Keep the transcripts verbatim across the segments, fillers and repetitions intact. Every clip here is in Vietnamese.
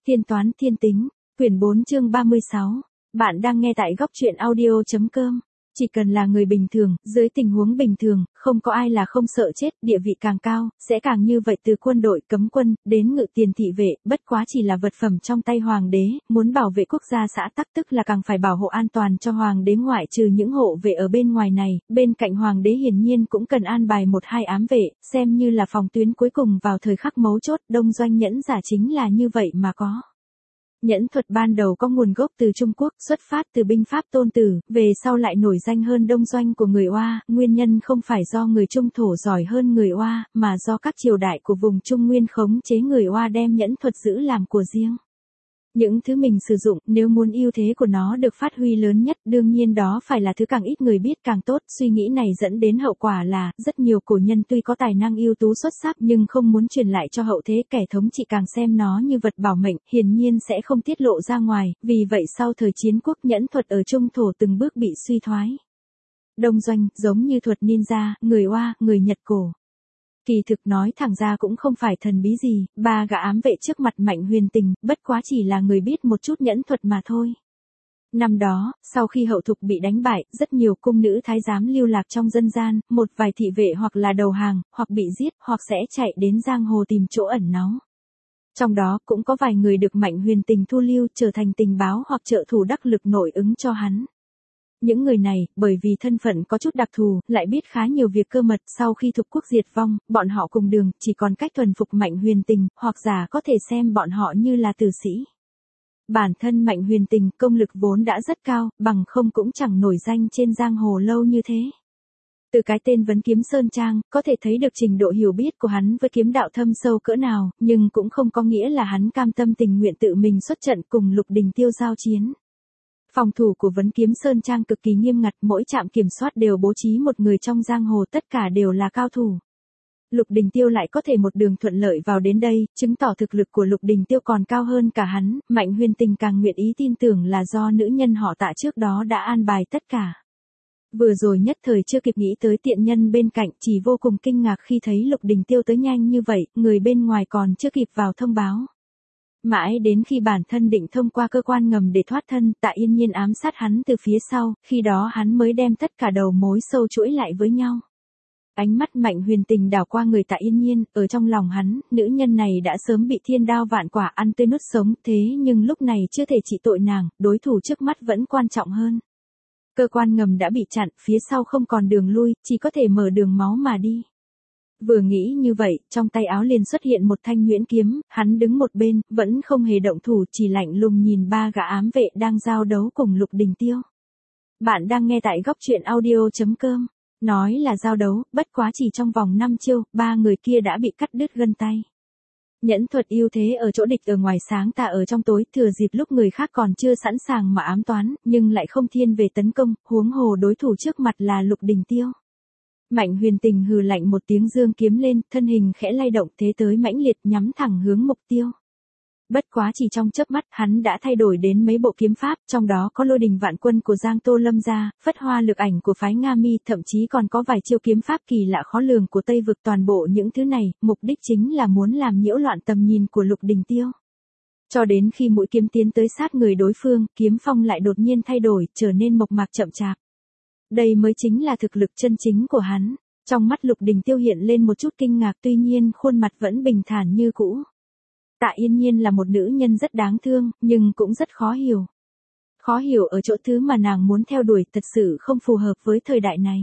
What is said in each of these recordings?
Tiên toán thiên tính, quyển bốn chương ba mươi sáu. Bạn đang nghe tại góc truyện audio chấm com. Chỉ cần là người bình thường, dưới tình huống bình thường, không có ai là không sợ chết, địa vị càng cao, sẽ càng như vậy, từ quân đội, cấm quân, đến ngự tiền thị vệ, bất quá chỉ là vật phẩm trong tay hoàng đế, muốn bảo vệ quốc gia xã tắc tức là càng phải bảo hộ an toàn cho hoàng đế, ngoại trừ những hộ vệ ở bên ngoài này, bên cạnh hoàng đế hiển nhiên cũng cần an bài một hai ám vệ, xem như là phòng tuyến cuối cùng vào thời khắc mấu chốt. Đông Doanh nhẫn giả chính là như vậy mà có. Nhẫn thuật ban đầu có nguồn gốc từ Trung Quốc, xuất phát từ binh pháp Tôn Tử, về sau lại nổi danh hơn Đông Doanh của người Oa, nguyên nhân không phải do người Trung thổ giỏi hơn người Oa, mà do các triều đại của vùng Trung Nguyên khống chế người Oa đem nhẫn thuật giữ làm của riêng. Những thứ mình sử dụng, nếu muốn ưu thế của nó được phát huy lớn nhất, đương nhiên đó phải là thứ càng ít người biết càng tốt. Suy nghĩ này dẫn đến hậu quả là, rất nhiều cổ nhân tuy có tài năng ưu tú xuất sắc nhưng không muốn truyền lại cho hậu thế, kẻ thống trị càng xem nó như vật bảo mệnh, hiển nhiên sẽ không tiết lộ ra ngoài, vì vậy sau thời chiến quốc nhẫn thuật ở Trung thổ từng bước bị suy thoái. Đông Doanh, giống như thuật ninja, người Oa, người Nhật cổ. Kỳ thực nói thẳng ra cũng không phải thần bí gì, ba gã ám vệ trước mặt Mạnh Huyền Tình, bất quá chỉ là người biết một chút nhẫn thuật mà thôi. Năm đó, sau khi Hậu Thục bị đánh bại, rất nhiều cung nữ thái giám lưu lạc trong dân gian, một vài thị vệ hoặc là đầu hàng, hoặc bị giết, hoặc sẽ chạy đến giang hồ tìm chỗ ẩn náu. Trong đó cũng có vài người được Mạnh Huyền Tình thu lưu trở thành tình báo hoặc trợ thủ đắc lực nội ứng cho hắn. Những người này, bởi vì thân phận có chút đặc thù, lại biết khá nhiều việc cơ mật, sau khi Thục quốc diệt vong, bọn họ cùng đường, chỉ còn cách thuần phục Mạnh Huyền Tình, hoặc giả có thể xem bọn họ như là tử sĩ. Bản thân Mạnh Huyền Tình, công lực vốn đã rất cao, bằng không cũng chẳng nổi danh trên giang hồ lâu như thế. Từ cái tên Vấn Kiếm Sơn Trang, có thể thấy được trình độ hiểu biết của hắn với kiếm đạo thâm sâu cỡ nào, nhưng cũng không có nghĩa là hắn cam tâm tình nguyện tự mình xuất trận cùng Lục Đình Tiêu giao chiến. Phòng thủ của Vấn Kiếm Sơn Trang cực kỳ nghiêm ngặt, mỗi trạm kiểm soát đều bố trí một người trong giang hồ, tất cả đều là cao thủ. Lục Đình Tiêu lại có thể một đường thuận lợi vào đến đây, chứng tỏ thực lực của Lục Đình Tiêu còn cao hơn cả hắn. Mạnh Huyền Tình càng nguyện ý tin tưởng là do nữ nhân họ Tạ trước đó đã an bài tất cả. Vừa rồi nhất thời chưa kịp nghĩ tới tiện nhân bên cạnh, chỉ vô cùng kinh ngạc khi thấy Lục Đình Tiêu tới nhanh như vậy, người bên ngoài còn chưa kịp vào thông báo. Mãi đến khi bản thân định thông qua cơ quan ngầm để thoát thân, Tạ Yên Nhiên ám sát hắn từ phía sau, khi đó hắn mới đem tất cả đầu mối sâu chuỗi lại với nhau. Ánh mắt Mạnh Huyền Tình đảo qua người Tạ Yên Nhiên, ở trong lòng hắn, nữ nhân này đã sớm bị thiên đao vạn quả ăn tươi nuốt sống, thế nhưng lúc này chưa thể trị tội nàng, đối thủ trước mắt vẫn quan trọng hơn. Cơ quan ngầm đã bị chặn, phía sau không còn đường lui, chỉ có thể mở đường máu mà đi. Vừa nghĩ như vậy, trong tay áo liền xuất hiện một thanh nhuyễn kiếm, hắn đứng một bên, vẫn không hề động thủ, chỉ lạnh lùng nhìn ba gã ám vệ đang giao đấu cùng Lục Đình Tiêu. Bạn đang nghe tại góc truyện audio chấm com. Nói là giao đấu, bất quá chỉ trong vòng năm chiêu, ba người kia đã bị cắt đứt gân tay. Nhẫn thuật ưu thế ở chỗ địch ở ngoài sáng tà ở trong tối, thừa dịp lúc người khác còn chưa sẵn sàng mà ám toán, nhưng lại không thiên về tấn công, huống hồ đối thủ trước mặt là Lục Đình Tiêu. Mạnh Huyền Tình hừ lạnh một tiếng, dương kiếm lên, thân hình khẽ lay động, thế tới mãnh liệt, nhắm thẳng hướng mục tiêu. Bất quá chỉ trong chớp mắt, hắn đã thay đổi đến mấy bộ kiếm pháp, trong đó có Lôi Đình Vạn Quân của Giang Tô Lâm gia, Phất Hoa Lực Ảnh của phái Nga Mi, thậm chí còn có vài chiêu kiếm pháp kỳ lạ khó lường của Tây vực. Toàn bộ những thứ này, mục đích chính là muốn làm nhiễu loạn tầm nhìn của Lục Đình Tiêu. Cho đến khi mũi kiếm tiến tới sát người đối phương, kiếm phong lại đột nhiên thay đổi, trở nên mộc mạc chậm chạp. Đây mới chính là thực lực chân chính của hắn. Trong mắt Lục Đình Tiêu hiện lên một chút kinh ngạc, tuy nhiên khuôn mặt vẫn bình thản như cũ. Tạ Yên Nhiên là một nữ nhân rất đáng thương, nhưng cũng rất khó hiểu. Khó hiểu ở chỗ thứ mà nàng muốn theo đuổi thật sự không phù hợp với thời đại này.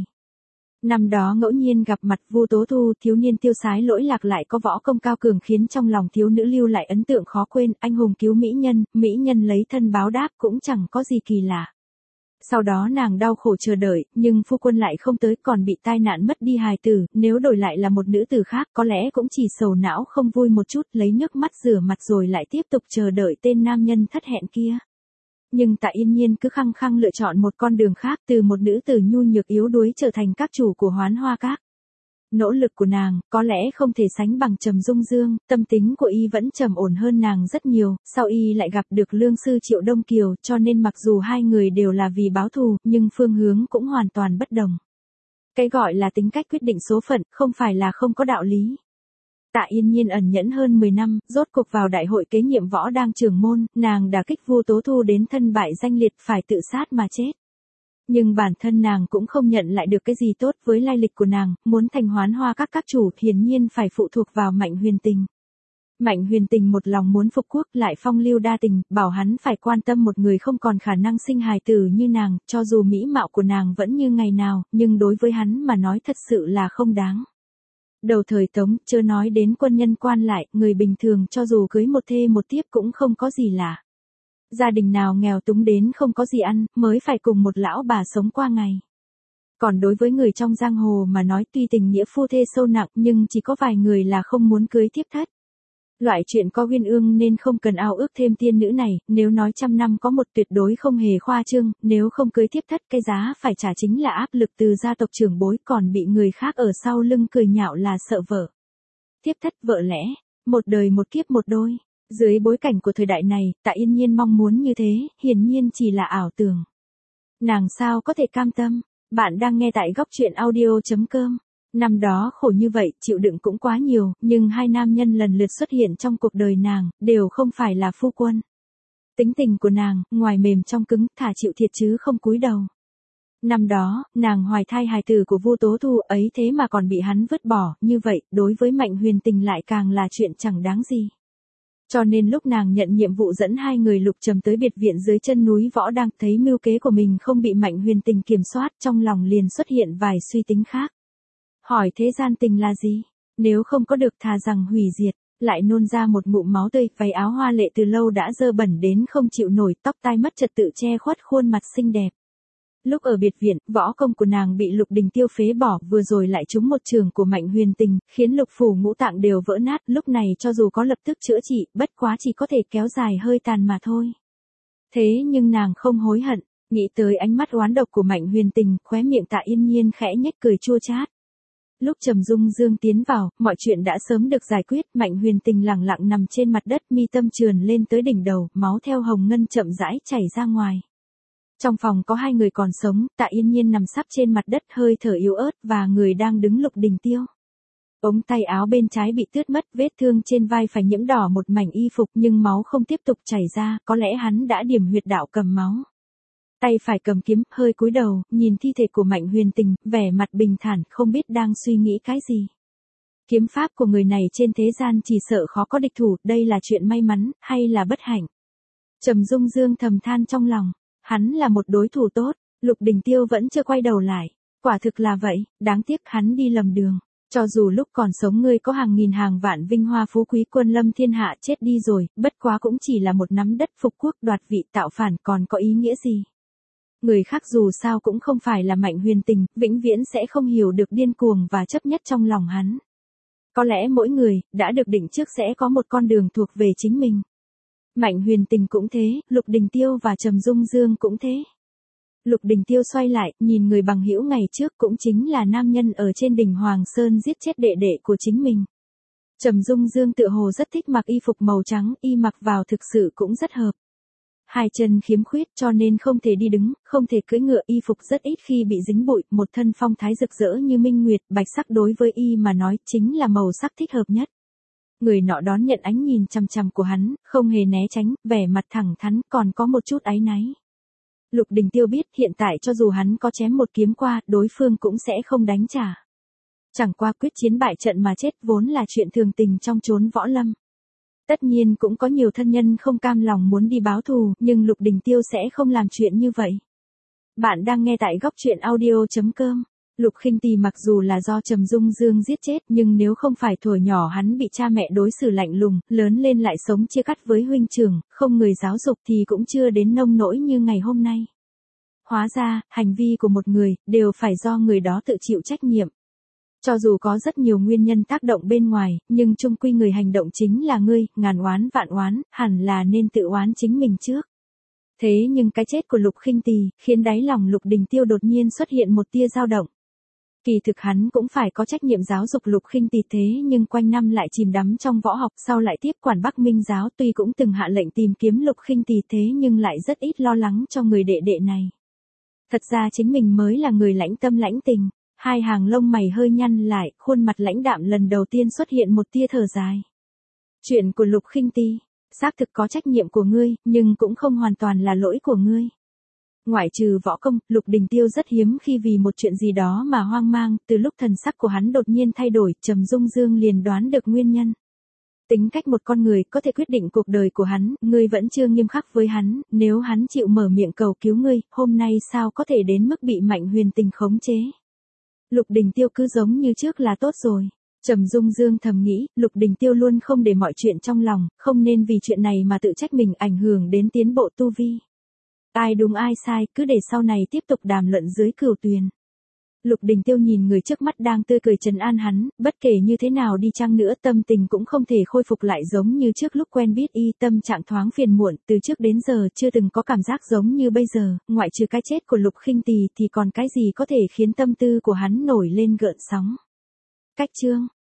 Năm đó ngẫu nhiên gặp mặt Vu Tố Thu, thiếu niên tiêu sái lỗi lạc lại có võ công cao cường khiến trong lòng thiếu nữ lưu lại ấn tượng khó quên, anh hùng cứu mỹ nhân, mỹ nhân lấy thân báo đáp cũng chẳng có gì kỳ lạ. Sau đó nàng đau khổ chờ đợi, nhưng phu quân lại không tới, còn bị tai nạn mất đi hài tử, nếu đổi lại là một nữ tử khác có lẽ cũng chỉ sầu não không vui một chút, lấy nước mắt rửa mặt rồi lại tiếp tục chờ đợi tên nam nhân thất hẹn kia. Nhưng Tạ Yên Nhiên cứ khăng khăng lựa chọn một con đường khác, từ một nữ tử nhu nhược yếu đuối trở thành các chủ của Hoán Hoa Các. Nỗ lực của nàng, có lẽ không thể sánh bằng Trầm Dung Dương, tâm tính của y vẫn trầm ổn hơn nàng rất nhiều, sau y lại gặp được lương sư Triệu Đông Kiều, cho nên mặc dù hai người đều là vì báo thù, nhưng phương hướng cũng hoàn toàn bất đồng. Cái gọi là tính cách quyết định số phận, không phải là không có đạo lý. Tạ Yên Nhiên ẩn nhẫn hơn mười năm, rốt cuộc vào đại hội kế nhiệm võ đang trưởng môn, nàng đả kích Vu Tố Thu đến thân bại danh liệt phải tự sát mà chết. Nhưng bản thân nàng cũng không nhận lại được cái gì tốt với lai lịch của nàng, muốn thành Hoán Hoa các các chủ hiển nhiên phải phụ thuộc vào Mạnh Huyền Tình. Mạnh Huyền Tình một lòng muốn phục quốc lại phong lưu đa tình, bảo hắn phải quan tâm một người không còn khả năng sinh hài tử như nàng, cho dù mỹ mạo của nàng vẫn như ngày nào, nhưng đối với hắn mà nói thật sự là không đáng. Đầu thời Tống, chưa nói đến quân nhân quan lại, người bình thường cho dù cưới một thê một thiếp cũng không có gì lạ. Gia đình nào nghèo túng đến không có gì ăn, mới phải cùng một lão bà sống qua ngày. Còn đối với người trong giang hồ mà nói tuy tình nghĩa phu thê sâu nặng nhưng chỉ có vài người là không muốn cưới thiếp thất. Loại chuyện có uyên ương nên không cần ao ước thêm tiên nữ này, nếu nói trăm năm có một tuyệt đối không hề khoa trương, nếu không cưới thiếp thất cái giá phải trả chính là áp lực từ gia tộc trưởng bối còn bị người khác ở sau lưng cười nhạo là sợ vợ. Thiếp thất vợ lẽ, một đời một kiếp một đôi. Dưới bối cảnh của thời đại này, Tạ Yên Nhiên mong muốn như thế, hiển nhiên chỉ là ảo tưởng. Nàng sao có thể cam tâm? Bạn đang nghe tại góc truyện audio chấm com. Năm đó khổ như vậy, chịu đựng cũng quá nhiều, nhưng hai nam nhân lần lượt xuất hiện trong cuộc đời nàng, đều không phải là phu quân. Tính tình của nàng, ngoài mềm trong cứng, thà chịu thiệt chứ không cúi đầu. Năm đó, nàng hoài thai hài tử của Vu Tố Thu ấy thế mà còn bị hắn vứt bỏ, như vậy, đối với Mạnh Huyền Tình lại càng là chuyện chẳng đáng gì. Cho nên lúc nàng nhận nhiệm vụ dẫn hai người Lục Trầm tới biệt viện dưới chân núi Võ Đăng, thấy mưu kế của mình không bị Mạnh Huyền Tình kiểm soát, trong lòng liền xuất hiện vài suy tính khác. Hỏi thế gian tình là gì? Nếu không có được thà rằng hủy diệt, lại nôn ra một ngụm máu tươi, váy áo hoa lệ từ lâu đã dơ bẩn đến không chịu nổi, tóc tai mất trật tự che khuất khuôn mặt xinh đẹp. Lúc ở biệt viện, võ công của nàng bị Lục Đình Tiêu phế bỏ, vừa rồi lại trúng một trường của Mạnh Huyền Tình, khiến lục phủ ngũ tạng đều vỡ nát, lúc này cho dù có lập tức chữa trị, bất quá chỉ có thể kéo dài hơi tàn mà thôi. Thế nhưng nàng không hối hận, nghĩ tới ánh mắt oán độc của Mạnh Huyền Tình, khóe miệng Tạ Yên Nhiên khẽ nhếch cười chua chát. Lúc Trầm Dung Dương tiến vào, mọi chuyện đã sớm được giải quyết, Mạnh Huyền Tình lặng lặng nằm trên mặt đất, mi tâm trườn lên tới đỉnh đầu, máu theo hồng ngân chậm rãi chảy ra ngoài. Trong phòng có hai người còn sống, Tạ Yên Nhiên nằm sắp trên mặt đất hơi thở yếu ớt và người đang đứng Lục Đình Tiêu. Ống tay áo bên trái bị tước mất, vết thương trên vai phải nhiễm đỏ một mảnh y phục nhưng máu không tiếp tục chảy ra, có lẽ hắn đã điểm huyệt đạo cầm máu. Tay phải cầm kiếm, hơi cúi đầu, nhìn thi thể của Mạnh Huyền Tình, vẻ mặt bình thản, không biết đang suy nghĩ cái gì. Kiếm pháp của người này trên thế gian chỉ sợ khó có địch thủ, đây là chuyện may mắn, hay là bất hạnh? Trầm Dung Dương thầm than trong lòng. Hắn là một đối thủ tốt, Lục Đình Tiêu vẫn chưa quay đầu lại. Quả thực là vậy, đáng tiếc hắn đi lầm đường. Cho dù lúc còn sống ngươi có hàng nghìn hàng vạn vinh hoa phú quý quân lâm thiên hạ chết đi rồi, bất quá cũng chỉ là một nắm đất phục quốc đoạt vị tạo phản còn có ý nghĩa gì. Người khác dù sao cũng không phải là Mạnh Huyền Tình, vĩnh viễn sẽ không hiểu được điên cuồng và chấp nhất trong lòng hắn. Có lẽ mỗi người, đã được định trước sẽ có một con đường thuộc về chính mình. Mạnh Huyền Tình cũng thế, Lục Đình Tiêu và Trầm Dung Dương cũng thế. Lục Đình Tiêu xoay lại, nhìn người bằng hữu ngày trước cũng chính là nam nhân ở trên đỉnh Hoàng Sơn giết chết đệ đệ của chính mình. Trầm Dung Dương tựa hồ rất thích mặc y phục màu trắng, y mặc vào thực sự cũng rất hợp. Hai chân khiếm khuyết cho nên không thể đi đứng, không thể cưỡi ngựa, y phục rất ít khi bị dính bụi, một thân phong thái rực rỡ như minh nguyệt, bạch sắc đối với y mà nói chính là màu sắc thích hợp nhất. Người nọ đón nhận ánh nhìn chằm chằm của hắn, không hề né tránh, vẻ mặt thẳng thắn, còn có một chút áy náy. Lục Đình Tiêu biết hiện tại cho dù hắn có chém một kiếm qua, đối phương cũng sẽ không đánh trả. Chẳng qua quyết chiến bại trận mà chết vốn là chuyện thường tình trong chốn võ lâm. Tất nhiên cũng có nhiều thân nhân không cam lòng muốn đi báo thù, nhưng Lục Đình Tiêu sẽ không làm chuyện như vậy. Bạn đang nghe tại góc truyện audio chấm com. Lục Khinh Tỳ mặc dù là do Trầm Dung Dương giết chết, nhưng nếu không phải thuở nhỏ hắn bị cha mẹ đối xử lạnh lùng, lớn lên lại sống chia cắt với huynh trưởng, không người giáo dục thì cũng chưa đến nông nỗi như ngày hôm nay. Hóa ra, hành vi của một người, đều phải do người đó tự chịu trách nhiệm. Cho dù có rất nhiều nguyên nhân tác động bên ngoài, nhưng chung quy người hành động chính là ngươi, ngàn oán vạn oán, hẳn là nên tự oán chính mình trước. Thế nhưng cái chết của Lục Khinh Tỳ, khiến đáy lòng Lục Đình Tiêu đột nhiên xuất hiện một tia dao động. Kỳ thực hắn cũng phải có trách nhiệm giáo dục Lục Khinh Tỳ thế nhưng quanh năm lại chìm đắm trong võ học, sau lại tiếp quản Bắc Minh giáo, tuy cũng từng hạ lệnh tìm kiếm Lục Khinh Tỳ thế nhưng lại rất ít lo lắng cho người đệ đệ này. Thật ra chính mình mới là người lãnh tâm lãnh tình. Hai hàng lông mày hơi nhăn lại, khuôn mặt lãnh đạm lần đầu tiên xuất hiện một tia thở dài. Chuyện của Lục Khinh Ti, xác thực có trách nhiệm của ngươi, nhưng cũng không hoàn toàn là lỗi của ngươi. Ngoại trừ võ công, Lục Đình Tiêu rất hiếm khi vì một chuyện gì đó mà hoang mang, từ lúc thần sắc của hắn đột nhiên thay đổi, Trầm Dung Dương liền đoán được nguyên nhân. Tính cách một con người có thể quyết định cuộc đời của hắn, ngươi vẫn chưa nghiêm khắc với hắn, nếu hắn chịu mở miệng cầu cứu ngươi, hôm nay sao có thể đến mức bị Mạnh Huyền Tình khống chế. Lục Đình Tiêu cứ giống như trước là tốt rồi. Trầm Dung Dương thầm nghĩ, Lục Đình Tiêu luôn không để mọi chuyện trong lòng, không nên vì chuyện này mà tự trách mình ảnh hưởng đến tiến bộ tu vi. Ai đúng ai sai, cứ để sau này tiếp tục đàm luận dưới cửu tuyền. Lục Đình Tiêu nhìn người trước mắt đang tươi cười trấn an hắn, bất kể như thế nào đi chăng nữa tâm tình cũng không thể khôi phục lại giống như trước lúc quen biết y, tâm trạng thoáng phiền muộn, từ trước đến giờ chưa từng có cảm giác giống như bây giờ, ngoại trừ cái chết của Lục Khinh Tì thì còn cái gì có thể khiến tâm tư của hắn nổi lên gợn sóng. Cách chương